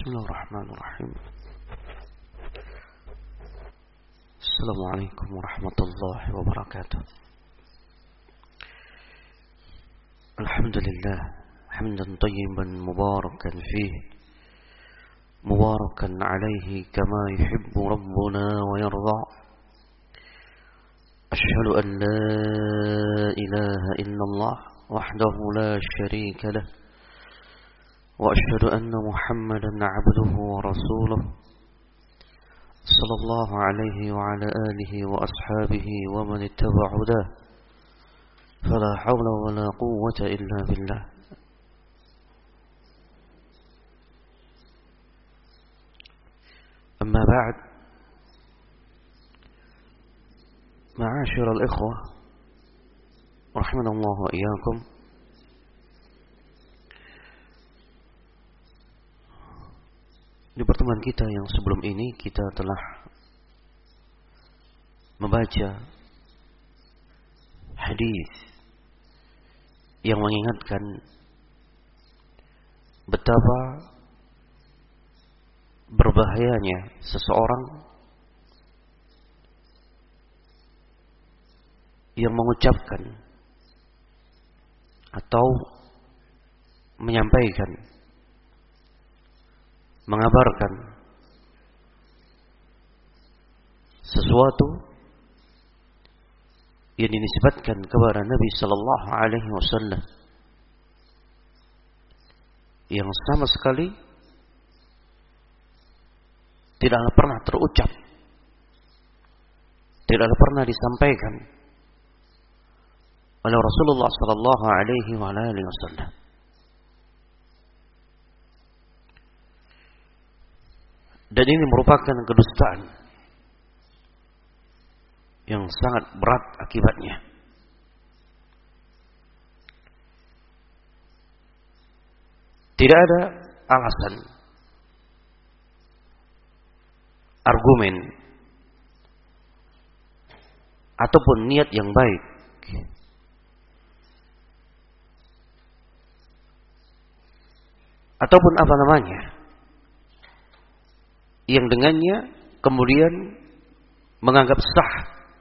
Bismillahirrahmanirrahim. Assalamualaikum warahmatullahi wabarakatuh. Alhamdulillah hamdan tayyiban mubarakan fihi mubarakan alaihi kama yuhibbu rabbuna wa yarda. Ashhadu an la ilaha illallah wahdahu la syarika lah وأشهد أن محمدا عبده ورسوله صلى الله عليه وعلى آله وأصحابه ومن اتبع هداه فلا حول ولا قوة إلا بالله. أما بعد، معاشر الإخوة رحمنا الله وإياكم، di pertemuan kita yang sebelum ini kita telah membaca hadis yang mengingatkan betapa berbahayanya seseorang yang mengucapkan atau menyampaikan, mengabarkan sesuatu yang dinisbatkan kepada Nabi sallallahu alaihi wasallam yang sama sekali tidaklah pernah terucap, tidaklah pernah disampaikan oleh Rasulullah sallallahu alaihi wasallam. Dan ini merupakan kedustaan yang sangat berat akibatnya. Tidak ada alasan, argumen, ataupun niat yang baik ataupun apa namanya yang dengannya kemudian menganggap sah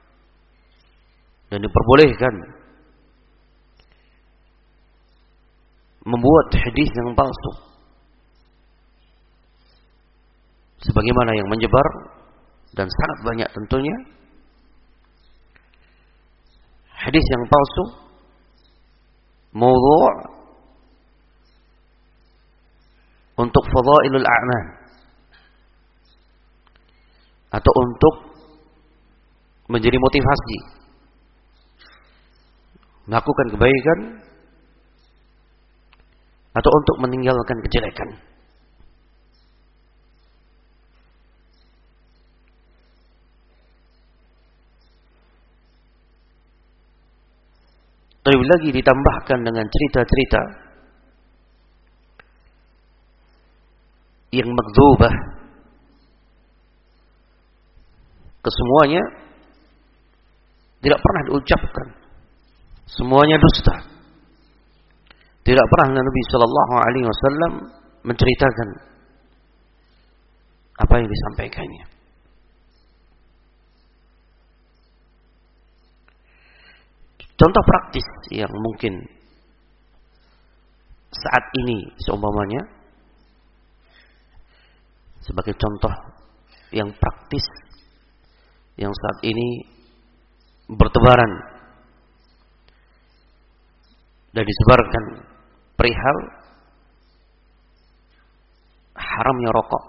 dan diperbolehkan membuat hadis yang palsu, sebagaimana yang menyebar dan sangat banyak tentunya hadis yang palsu, maudhu' untuk fadailul a'mal atau untuk menjadi motivasi melakukan kebaikan atau untuk meninggalkan kejelekan. Terlebih lagi ditambahkan dengan cerita-cerita yang magdzubah, kesemuanya tidak pernah diucapkan, semuanya dusta. Tidak pernah Nabi sallallahu alaihi wasallam menceritakan apa yang disampaikannya. Contoh praktis yang mungkin saat ini seumpamanya sebagai contoh yang praktis yang saat ini bertebaran dan disebarkan perihal haramnya rokok.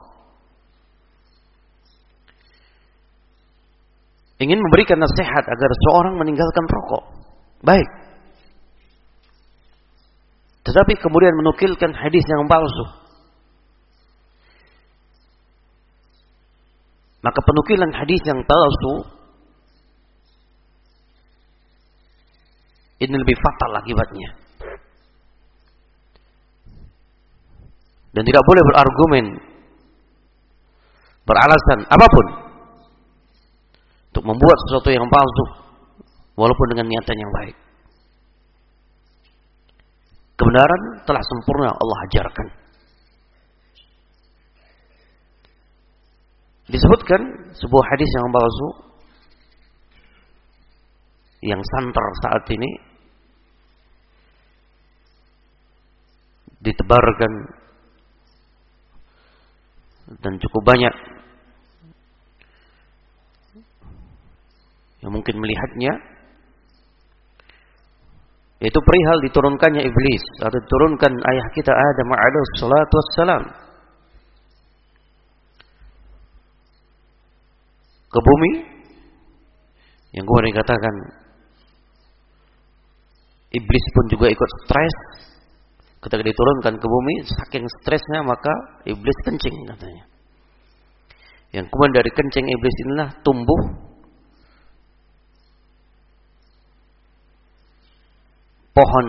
Ingin memberikan nasihat agar seorang meninggalkan rokok, baik. Tetapi kemudian menukilkan hadis yang palsu. Maka penukilan hadis yang palsu ini lebih fatal akibatnya. Dan tidak boleh berargumen, beralasan apapun untuk membuat sesuatu yang palsu walaupun dengan niatan yang baik. Kebenaran telah sempurna Allah ajarkan. Disebutkan sebuah hadis yang palsu yang santer saat ini ditebarkan dan cukup banyak yang mungkin melihatnya, yaitu perihal diturunkannya iblis atau diturunkan ayah kita Adam alaihi salatu wassalam ke bumi, yang kemudian dikatakan iblis pun juga ikut stres ketika diturunkan ke bumi. Saking stresnya maka iblis kencing katanya. Yang kemudian dari kencing iblis inilah tumbuh pohon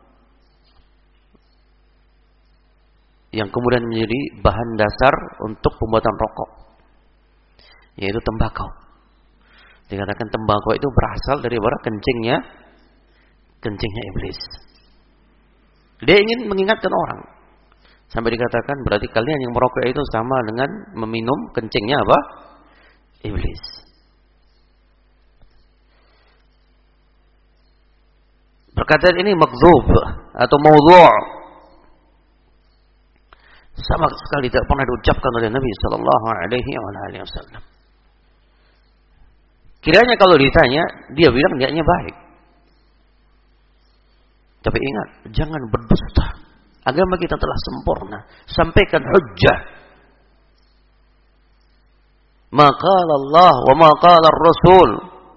yang kemudian menjadi bahan dasar untuk pembuatan rokok, yaitu tembakau. Dikatakan tembakau itu berasal dari kencingnya iblis. Dia ingin mengingatkan orang, sampai dikatakan berarti kalian yang merokok itu sama dengan meminum kencingnya apa? Iblis. Perkataan ini makdzub atau maudhu', sama sekali tidak pernah diucapkan oleh Nabi sallallahu alaihi wasallam. Kiranya kalau ditanya, dia bilang niatnya baik. Tapi ingat, jangan berdusta. Agama kita telah sempurna. Sampaikan hujjah. Ma qala Allah wa ma qala Rasul.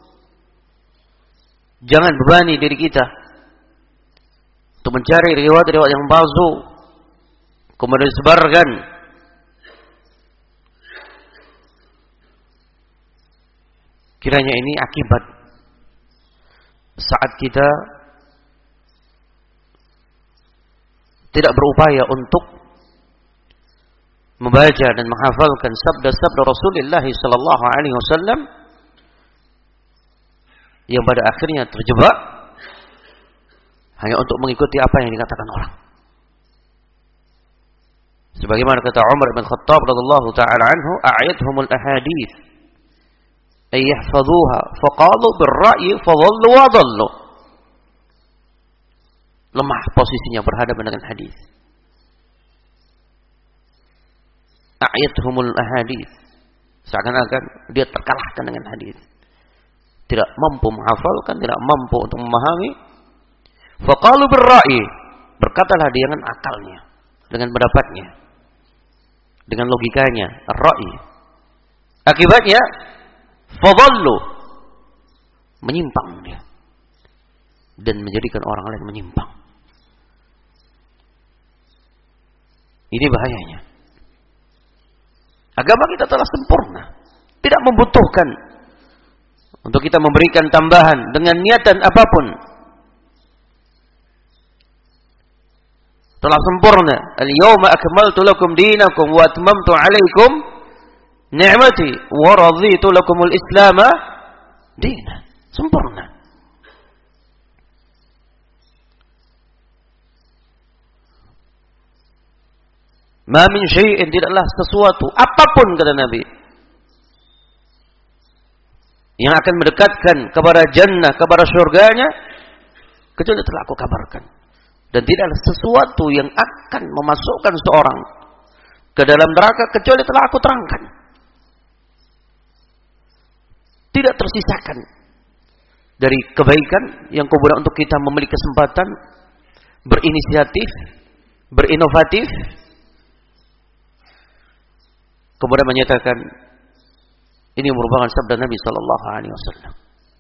Jangan bebani diri kita untuk mencari riwayat-riwayat yang palsu kemudian disebarkan. Kiranya ini akibat saat kita tidak berupaya untuk membaca dan menghafalkan sabda-sabda Rasulullah sallallahu alaihi wasallam yang pada akhirnya terjebak hanya untuk mengikuti apa yang dikatakan orang. Sebagaimana kata Umar bin Khattab radhiyallahu taala anhu, "A'yatuhumul ahadits ay yahfazuha faqalu bir-ra'yi fadhallu wa dhallu." Lemah posisinya berhadapan dengan hadis. A'yatuhumul ahadits, seakan-akan dia terkalahkan dengan hadis. Tidak mampu menghafalkan, tidak mampu untuk memahami. Faqalu bir-ra'yi, berkatalah dia dengan akalnya, dengan pendapatnya, dengan logikanya, ar-ra'yi. Akibatnya fadhallu, menyimpang dia dan menjadikan orang lain menyimpang. Ini bahayanya. Agama kita telah sempurna, tidak membutuhkan untuk kita memberikan tambahan dengan niatan apapun. Telah sempurna. Al-yawma akmaltu lakum dinakum wa atmamtu 'alaikum ni'mati wa raditu lakumul Islam dinan. Sempurna. Ma min syai'in, tidaklah sesuatu apapun kata Nabi yang akan mendekatkan kepada jannah, kepada surganya, kecuali telah aku kabarkan. Dan tidaklah sesuatu yang akan memasukkan seorang ke dalam neraka kecuali telah aku terangkan. Tidak tersisakan dari kebaikan yang kemudian untuk kita memiliki kesempatan berinisiatif, berinovatif, kemudian menyatakan ini merupakan sabda Nabi sallallahu alaihi wasallam.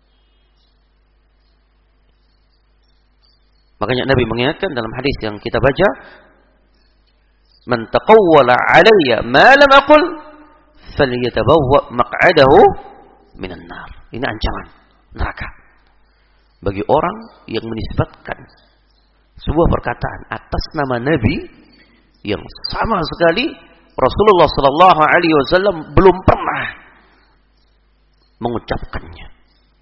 Makanya Nabi mengingatkan dalam hadis yang kita baca, "Man taqawwala 'alayya ma lam aqul falyatabawwa maq'adahu minan nar." Ini ancaman neraka bagi orang yang menisbatkan sebuah perkataan atas nama Nabi yang sama sekali Rasulullah sallallahu alaihi wasallam belum pernah mengucapkannya.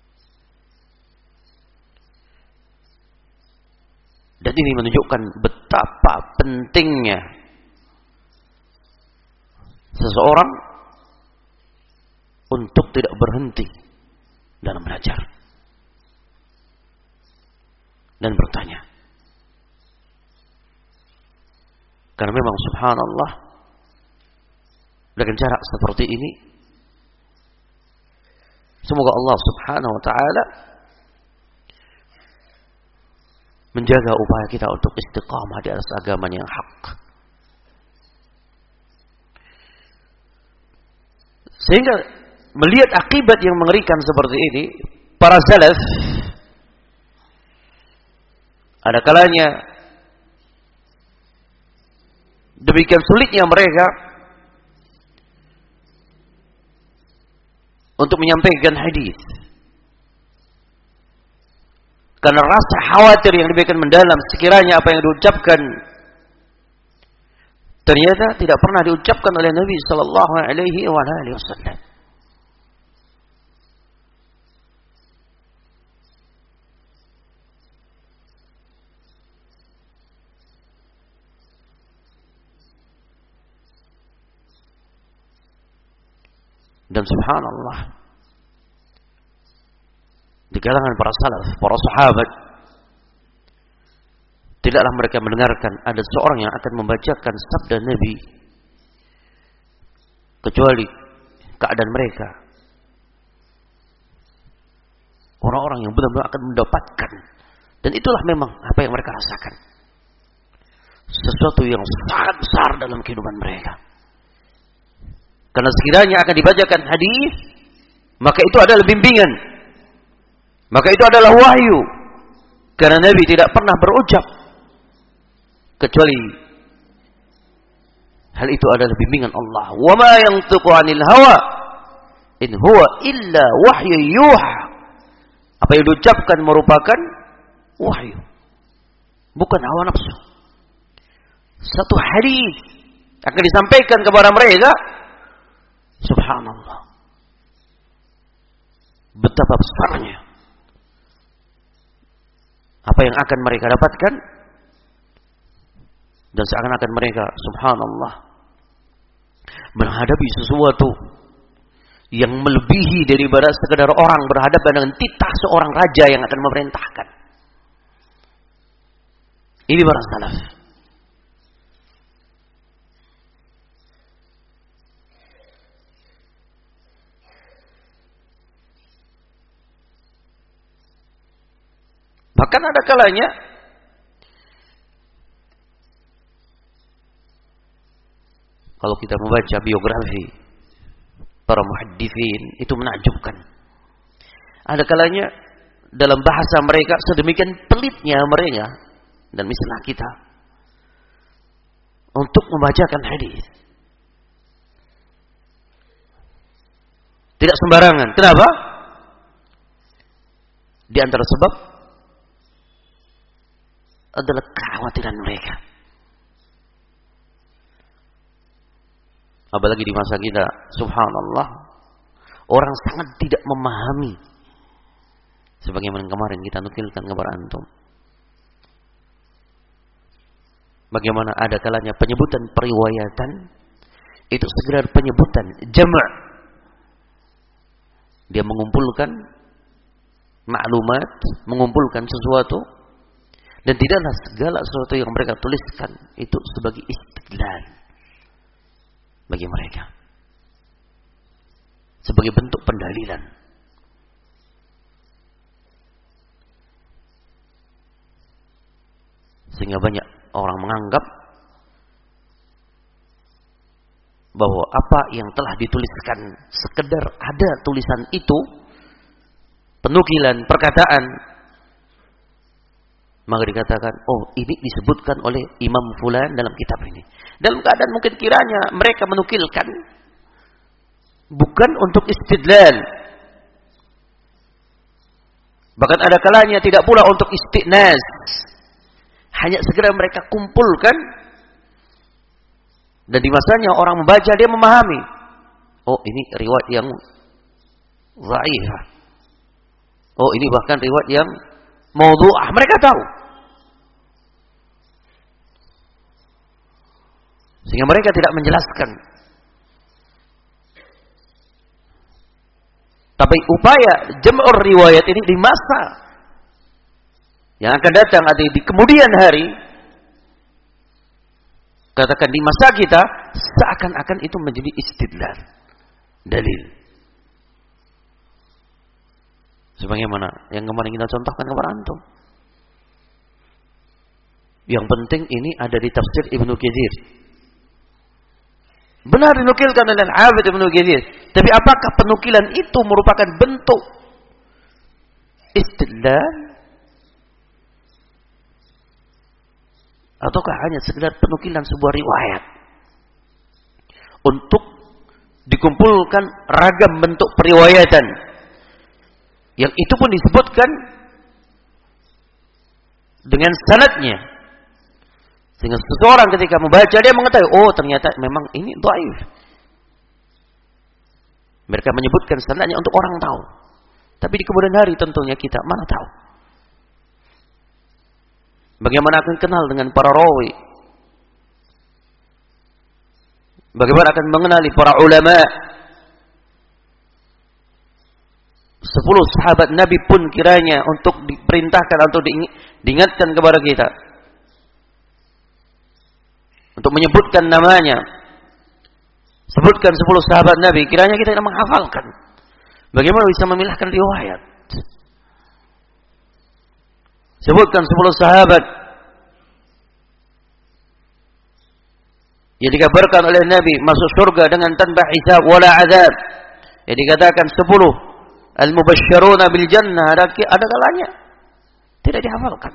Dan ini menunjukkan betapa pentingnya seseorang tidak berhenti dalam belajar dan bertanya. Karena memang subhanallah, dengan cara seperti ini semoga Allah subhanahu wa ta'ala menjaga upaya kita untuk istiqamah di atas agama yang hak. Sehingga melihat akibat yang mengerikan seperti ini, para salaf ada kalanya demikian sulitnya mereka untuk menyampaikan hadis. Karena rasa khawatir yang demikian mendalam, sekiranya apa yang diucapkan ternyata tidak pernah diucapkan oleh Nabi sallallahu alaihi wasallam. Dan subhanallah, di kalangan para salaf, para sahabat, tidaklah mereka mendengarkan ada seorang yang akan membacakan sabda Nabi kecuali keadaan mereka orang-orang yang benar-benar akan mendapatkan, dan itulah memang apa yang mereka rasakan, sesuatu yang sangat besar dalam kehidupan mereka. Karena sekiranya akan dibacakan hadis, maka itu adalah bimbingan, maka itu adalah wahyu. Karena Nabi tidak pernah berucap kecuali hal itu adalah bimbingan Allah. Wa ma yantiqu 'anil hawa in huwa illa wahyu yuha. Apa yang diucapkan merupakan wahyu, bukan hawa nafsu. Satu hadis akan disampaikan kepada mereka. Subhanallah, betapa besarnya apa yang akan mereka dapatkan, dan seakan-akan mereka subhanallah menghadapi sesuatu yang melebihi daripada sekedar orang berhadapan dengan titah seorang raja yang akan memerintahkan. Ini para salaf. Bahkan ada kalanya kalau kita membaca biografi para muhadditsin itu menakjubkan. Ada kalanya dalam bahasa mereka sedemikian pelitnya mereka dan misalnya kita untuk membacakan hadis. Tidak sembarangan. Kenapa? Di antara sebab adalah kekhawatiran mereka. Apalagi di masa kita, subhanallah, orang sangat tidak memahami sebagaimana kemarin kita nukilkan kepada antum. Bagaimana ada kalanya penyebutan periwayatan itu sekedar penyebutan jama'. Dia mengumpulkan maklumat, mengumpulkan sesuatu, dan tidaklah segala sesuatu yang mereka tuliskan itu sebagai istidlal bagi mereka, sebagai bentuk pendalilan. Sehingga banyak orang menganggap bahwa apa yang telah dituliskan sekedar ada tulisan itu, penukilan, perkataan, maka dikatakan, oh ini disebutkan oleh Imam Fulan dalam kitab ini. Dalam keadaan mungkin kiranya mereka menukilkan bukan untuk istidlal. Bahkan ada kalanya tidak pula untuk istiqnas. Hanya segera mereka kumpulkan. Dan di masanya orang membaca, dia memahami. Oh ini riwayat yang dhaifah. Oh ini bahkan riwayat yang maudhu'ah. Mereka tahu. Sehingga mereka tidak menjelaskan. Tapi upaya jam'ur riwayat ini di masa yang akan datang atau di kemudian hari, katakan di masa kita, seakan-akan itu menjadi istidlal, dalil. Sebagaimana yang kemarin kita contohkan kepada antum. Yang penting ini ada di tafsir Ibnu Katsir. Benar dinukilkan oleh Al-Hafidz Ibnu Katsir. Tapi apakah penukilan itu merupakan bentuk istidlal? Ataukah hanya sekedar penukilan sebuah riwayat? Untuk dikumpulkan ragam bentuk periwayatan. Yang itu pun disebutkan dengan sanadnya. Sehingga seseorang ketika membaca dia mengetahui, oh ternyata memang ini dhaif. Mereka menyebutkan sanadnya untuk orang tahu. Tapi di kemudian hari tentunya kita mana tahu. Bagaimana akan kenal dengan para rawi? Bagaimana akan mengenali para ulama? 10 sahabat Nabi pun kiranya untuk diperintahkan atau diingatkan kepada kita. Untuk menyebutkan namanya. Sebutkan 10 sahabat Nabi, kiranya kita tidak menghafalkan. Bagaimana bisa memilahkan riwayat? Sebutkan 10 sahabat yang dikabarkan oleh Nabi masuk surga dengan tanpa hisab wala azab. Yang dikatakan 10 al-mubasysyiruna bil jannah, ada kalanya tidak dihafalkan.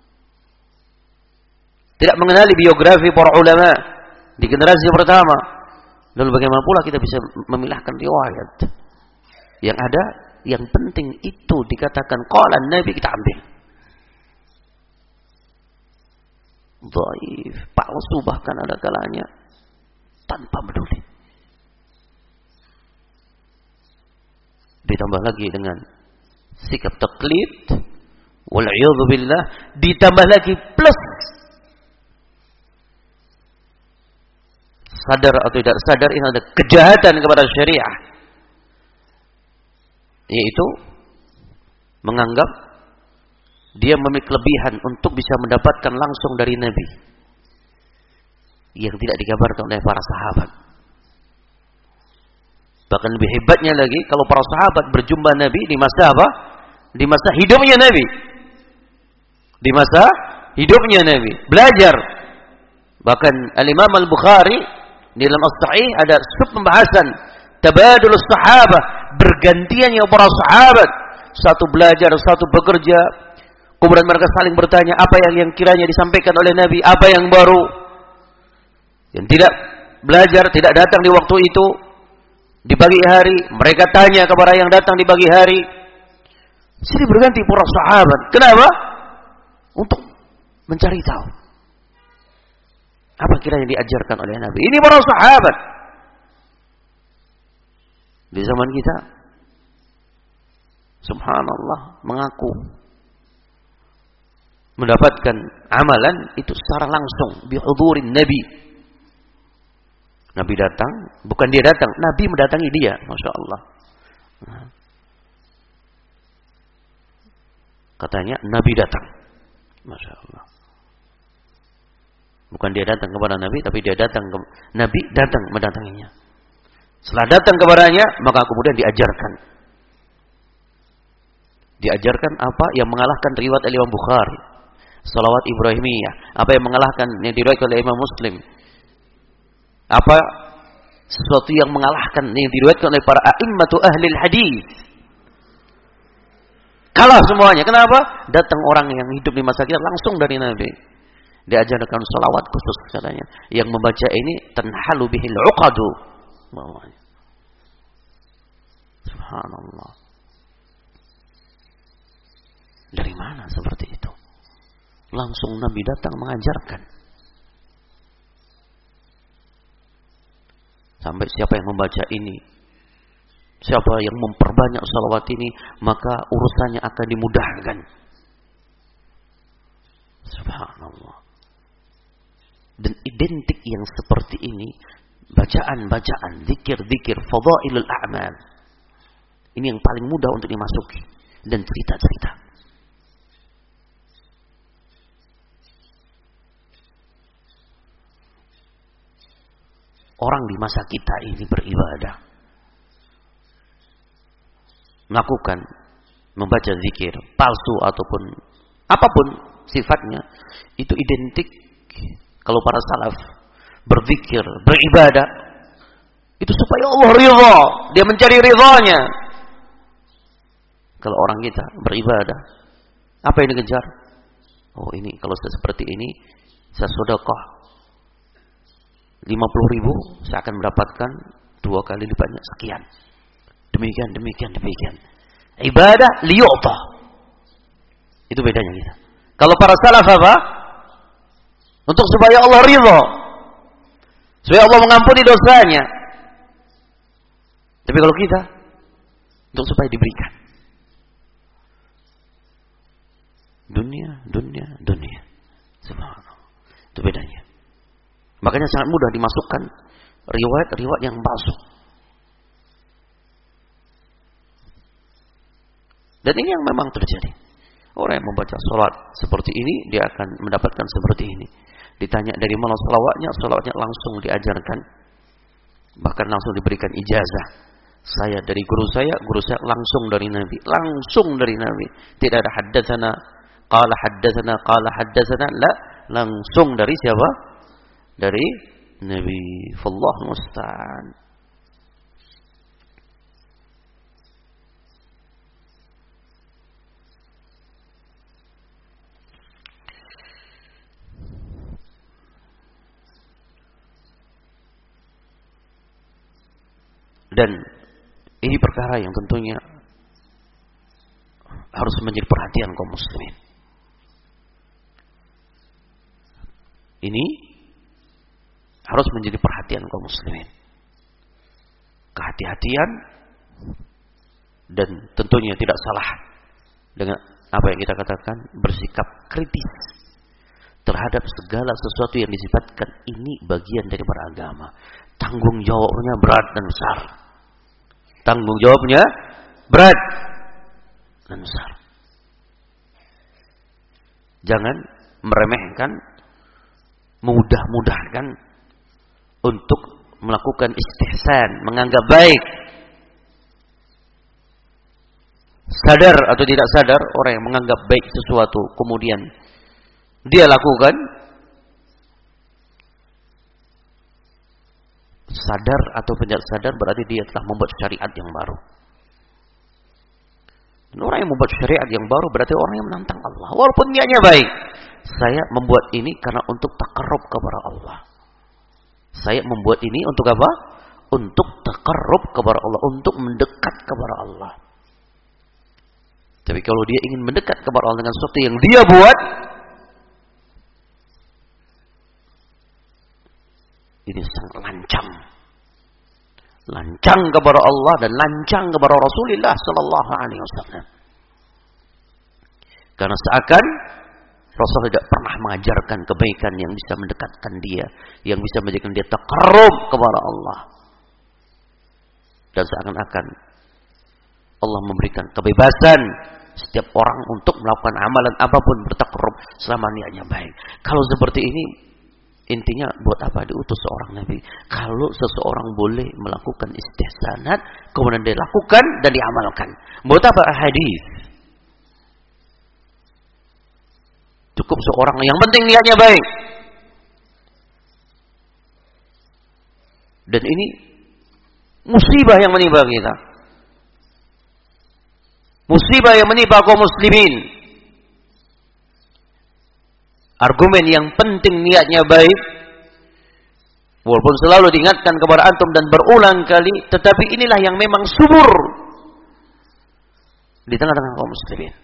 Tidak mengenali biografi para ulama di generasi pertama. Lalu bagaimana pula kita bisa memilahkan riwayat? Yang ada, yang penting itu dikatakan qala Nabi, kita ambil. Dhaif, palsu bahkan ada kalanya tanpa peduli. Ditambah lagi dengan sikap taklid, wal a'yadzu billah, ditambah lagi plus sadar atau tidak sadar ini ada kejahatan kepada syariah, yaitu menganggap dia memiliki kelebihan untuk bisa mendapatkan langsung dari Nabi yang tidak dikabarkan oleh para sahabat. Bahkan lebih hebatnya lagi, kalau para sahabat berjumpa Nabi di masa apa? Di masa hidupnya Nabi. Di masa hidupnya Nabi. Belajar. Bahkan Al-Imam Al-Bukhari di dalam As-Sahih ada pembahasan tabadulus sahabah, bergantiannya para sahabat, satu belajar, satu bekerja, kemudian mereka saling bertanya apa yang kiranya disampaikan oleh Nabi, apa yang baru, yang tidak belajar, tidak datang di waktu itu, di pagi hari mereka tanya kepada yang datang di pagi hari. Sini berganti para sahabat. Kenapa? Untuk mencari tahu apa kiranya diajarkan oleh Nabi. Ini para sahabat. Di zaman kita, subhanallah, mengaku mendapatkan amalan itu secara langsung bihudurin Nabi. Nabi datang, bukan dia datang, Nabi mendatangi dia, Masya Allah. Katanya Nabi datang, Masya Allah. Bukan dia datang kepada Nabi, tapi dia datang Nabi datang mendatanginya. Setelah datang kepadanya, maka kemudian diajarkan. Diajarkan apa yang mengalahkan riwayat Imam Bukhari, salawat Ibrahimiyah, apa yang mengalahkan yang diriwayatkan oleh Imam Muslim, apa sesuatu yang mengalahkan yang diriwayatkan oleh para a'immatu ahlil hadis. Kalah semuanya. Kenapa? Datang orang yang hidup di masa kita langsung dari Nabi. Diajarkan salawat khusus katanya. Yang membaca ini tanhalu bihil uqadu. Subhanallah. Dari mana seperti itu? Langsung Nabi datang mengajarkan. Sampai siapa yang membaca ini, siapa yang memperbanyak salawat ini, maka urusannya akan dimudahkan. Subhanallah. Dan identik yang seperti ini, bacaan-bacaan, zikir-zikir, fadailul a'mal, Ini yang paling mudah untuk dimasuki. Dan cerita-cerita. Orang di masa kita ini beribadah, melakukan, membaca zikir, palsu ataupun apapun sifatnya, itu identik. Kalau para salaf berzikir, beribadah, itu supaya Allah ridha, dia mencari ridhanya. Kalau orang kita beribadah, apa yang dikejar? Oh ini, kalau saya seperti ini, saya sedekah 50.000, saya akan mendapatkan 2 kali lipatnya sekian. Demikian. Ibadah liyu'ta. Itu bedanya kita. Kalau para salaf apa? Untuk supaya Allah ridha, supaya Allah mengampuni dosanya. Tapi kalau kita, untuk supaya diberikan. Dunia. Subhanallah. Itu bedanya. Makanya sangat mudah dimasukkan riwayat-riwayat yang palsu. Dan ini yang memang terjadi. Orang yang membaca salat seperti ini, dia akan mendapatkan seperti ini. Ditanya dari mana salawatnya langsung diajarkan. Bahkan langsung diberikan ijazah. Saya dari guru saya langsung dari Nabi. Tidak ada haddatsana, qala haddatsana, la, langsung dari siapa? Dari Nabi. Wallahu musta'an. Dan ini perkara yang tentunya harus menjadi perhatian kaum muslimin. Ini harus menjadi perhatian kaum muslimin. Kehati-hatian, dan tentunya tidak salah dengan apa yang kita katakan, bersikap kritis terhadap segala sesuatu yang disifatkan ini bagian dari beragama. Tanggung jawabnya berat dan besar. Tanggung jawabnya berat dan besar. Jangan meremehkan, mudah-mudahkan untuk melakukan istihsan, menganggap baik. Sadar atau tidak sadar, orang yang menganggap baik sesuatu kemudian dia lakukan, sadar atau tidak sadar berarti dia telah membuat syariat yang baru. Dan orang yang membuat syariat yang baru berarti orang yang menantang Allah. Walaupun niatnya baik. Saya membuat ini karena untuk taqarrub kepada Allah. Saya membuat ini untuk apa? Untuk taqarrub kepada Allah, untuk mendekat kepada Allah. Tapi kalau dia ingin mendekat kepada Allah dengan sesuatu yang dia buat, ini sangat lancang. Lancang kepada Allah dan lancang kepada Rasulullah sallallahu alaihi wasallam. Karena seakan Rasul tidak pernah mengajarkan kebaikan yang bisa mendekatkan dia, yang bisa menjadikan dia taqarrub kepada Allah. Dan seakan-akan Allah memberikan kebebasan setiap orang untuk melakukan amalan apapun bertaqarrub selama niatnya baik. Kalau seperti ini, intinya buat apa diutus seorang nabi? Kalau seseorang boleh melakukan istihsanat, kemudian dia lakukan dan diamalkan, buat apa hadis? Cukup seorang yang penting niatnya baik. Dan ini musibah yang menimpa kita. Musibah yang menimpa kaum muslimin. Argumen yang penting niatnya baik, walaupun selalu diingatkan kepada antum dan berulang kali, tetapi inilah yang memang subur di tengah-tengah kaum muslimin.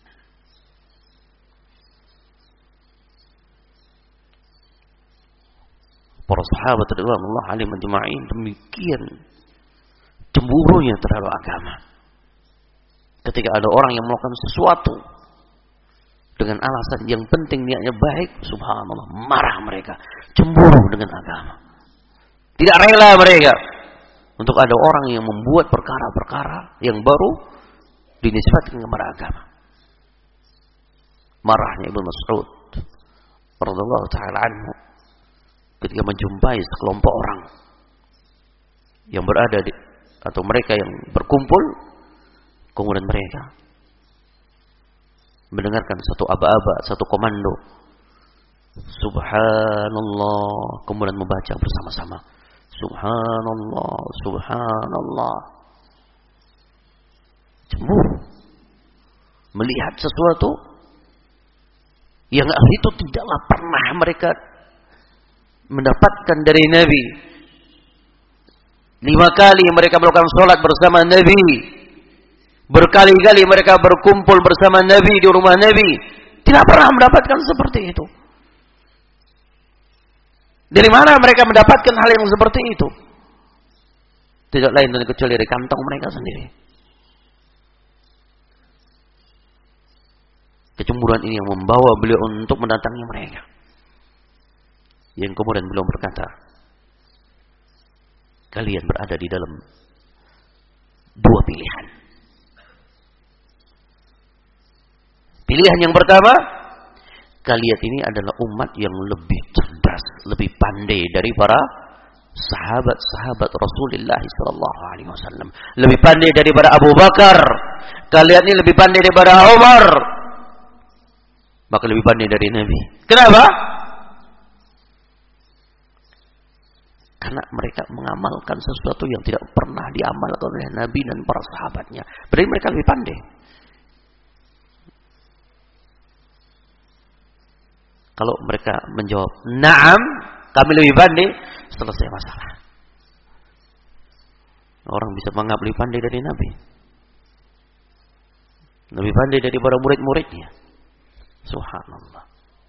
Para sahabat radhiyallahu anhum ajma'in demikian cemburunya terhadap agama. Ketika ada orang yang melakukan sesuatu dengan alasan yang penting niatnya baik, subhanallah, marah mereka, cemburu dengan agama. Tidak rela mereka untuk ada orang yang membuat perkara-perkara yang baru dinisbatkan kepada agama. Marahnya Ibnu Mas'ud radhiyallahu taala anhu ketika menjumpai sekelompok orang yang berada di, atau mereka yang berkumpul, kemudian mereka mendengarkan satu aba-aba, satu komando, Subhanallah, kemudian membaca bersama-sama, Subhanallah, Subhanallah. Cemburu melihat sesuatu yang itu tidaklah pernah mereka mendapatkan dari Nabi. 5 kali mereka melakukan sholat bersama Nabi. Berkali-kali mereka berkumpul bersama Nabi di rumah Nabi. Tidak pernah mendapatkan seperti itu. Dari mana mereka mendapatkan hal yang seperti itu? Tidak lain dan kecuali dari kantong mereka sendiri. Kecemburuan ini yang membawa beliau untuk mendatangi mereka. Yang kemudian beliau berkata, kalian berada di dalam 2 pilihan. Pilihan yang pertama, kalian ini adalah umat yang lebih cerdas, lebih pandai dari para sahabat-sahabat Rasulullah SAW. Lebih pandai daripada Abu Bakar. Kalian ini lebih pandai daripada Umar. Maka lebih pandai dari Nabi. Kenapa? Karena mereka mengamalkan sesuatu yang tidak pernah diamalkan oleh Nabi dan para sahabatnya. Berarti mereka lebih pandai. Kalau mereka menjawab, "Na'am, kami lebih pandai," selesai masalah. Orang bisa menganggap lebih pandai dari Nabi. Lebih pandai daripada murid-muridnya. Subhanallah.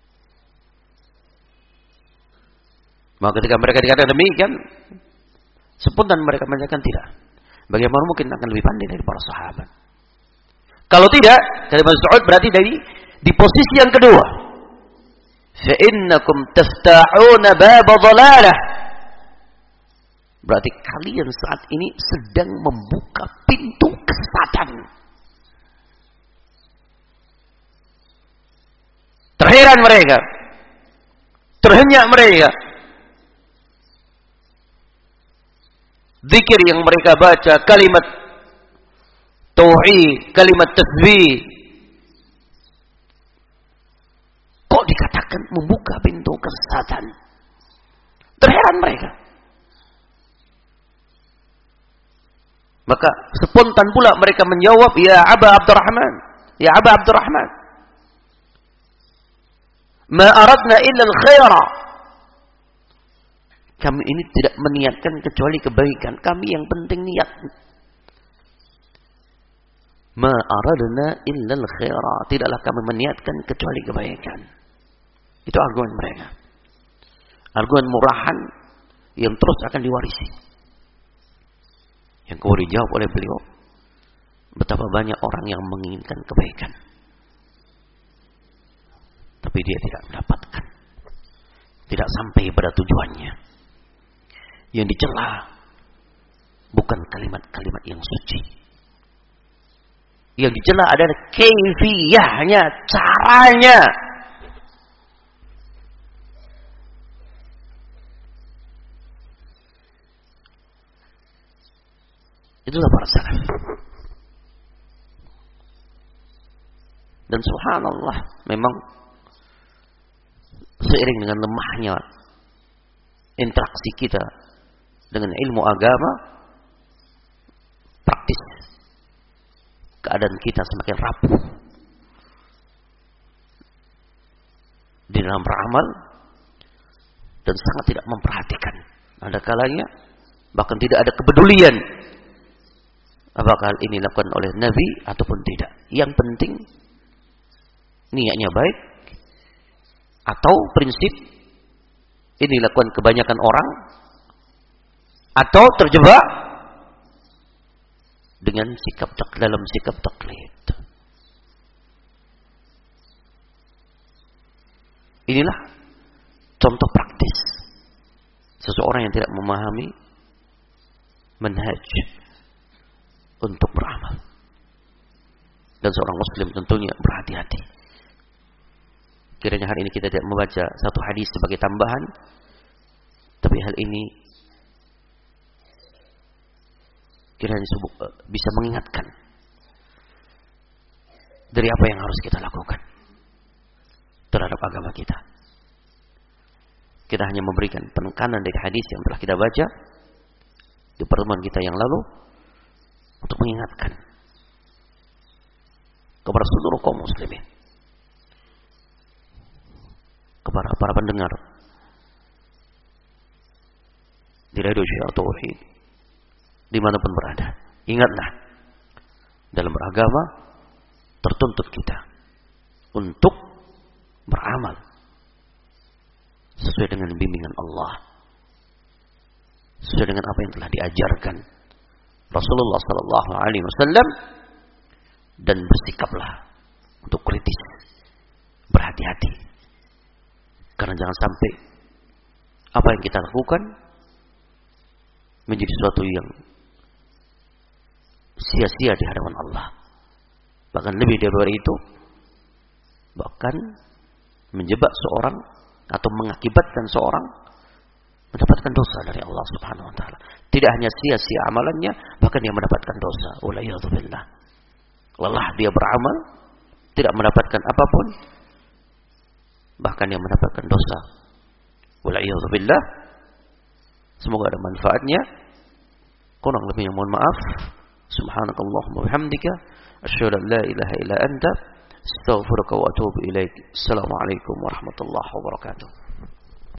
Maka ketika mereka dikatakan demikian, spontan mereka menyatakan tidak. Bagaimana mungkin akan lebih pandai dari para sahabat? Kalau tidak, kata Mas'ud berarti di posisi yang kedua. Fa innakum tasta'una bab dhalalah. Berarti kalian saat ini sedang membuka pintu kesesatan. Terheran mereka, terhenyak mereka. Zikir yang mereka baca, kalimat tauhid, kalimat tasbih, kok dikatakan membuka pintu kesesatan? Terheran mereka. Maka spontan pula mereka menjawab, "Ya Aba Abdurrahman, ya Aba Abdurrahman, ma aradna illa al-khaira." Kami ini tidak meniatkan kecuali kebaikan. Kami yang penting niat. Ma aradna illa al-khaira. Tidaklah kami meniatkan kecuali kebaikan. Itu argumen mereka. Argumen murahan yang terus akan diwarisi. Yang kemudian dijawab oleh beliau, betapa banyak orang yang menginginkan kebaikan, tapi dia tidak mendapatkan, tidak sampai pada tujuannya. Yang dicela bukan kalimat-kalimat yang suci. Yang dicela adalah kaifiyahnya, caranya. Itulah para salaf. Dan subhanallah, memang seiring dengan lemahnya interaksi kita dengan ilmu agama, praktis keadaan kita semakin rapuh di dalam beramal dan sangat tidak memperhatikan. Ada kalanya bahkan tidak ada kepedulian apakah hal ini dilakukan oleh Nabi ataupun tidak. Yang penting niatnya baik, atau prinsip ini dilakukan kebanyakan orang, atau terjebak dengan dalam sikap taklid. Inilah contoh praktis seseorang yang tidak memahami manhaj untuk beramal. Dan seorang muslim tentunya berhati-hati. Kiranya hari ini kita tidak membaca satu hadis sebagai tambahan, tapi hal ini kiranya bisa mengingatkan dari apa yang harus kita lakukan terhadap agama kita. Kita hanya memberikan penekanan dari hadis yang telah kita baca di pertemuan kita yang lalu untuk mengingatkan kepada seluruh kaum muslimin, kepada para pendengar di radio Syiar Tauhid dimanapun berada. Ingatlah, dalam beragama tertuntut kita untuk beramal sesuai dengan bimbingan Allah, sesuai dengan apa yang telah diajarkan Rasulullah sallallahu alaihi wasallam, dan bersikaplah untuk kritis, berhati-hati, karena jangan sampai apa yang kita lakukan menjadi sesuatu yang sia-sia di hadapan Allah. Bahkan lebih dari itu, bahkan menjebak seorang atau mengakibatkan seorang mendapatkan dosa dari Allah Subhanahu wa taala. Tidak hanya sia-sia amalannya, bahkan dia mendapatkan dosa. Waliyadzubillah. Lelah dia beramal, tidak mendapatkan apapun, bahkan dia mendapatkan dosa. Waliyadzubillah. Semoga ada manfaatnya. Kurang lebihnya mohon maaf. Subhanakallahumma wa bihamdika asyhadu an la ilaha illa anta astaghfiruka wa atubu ilaik. Assalamualaikum warahmatullahi wabarakatuh.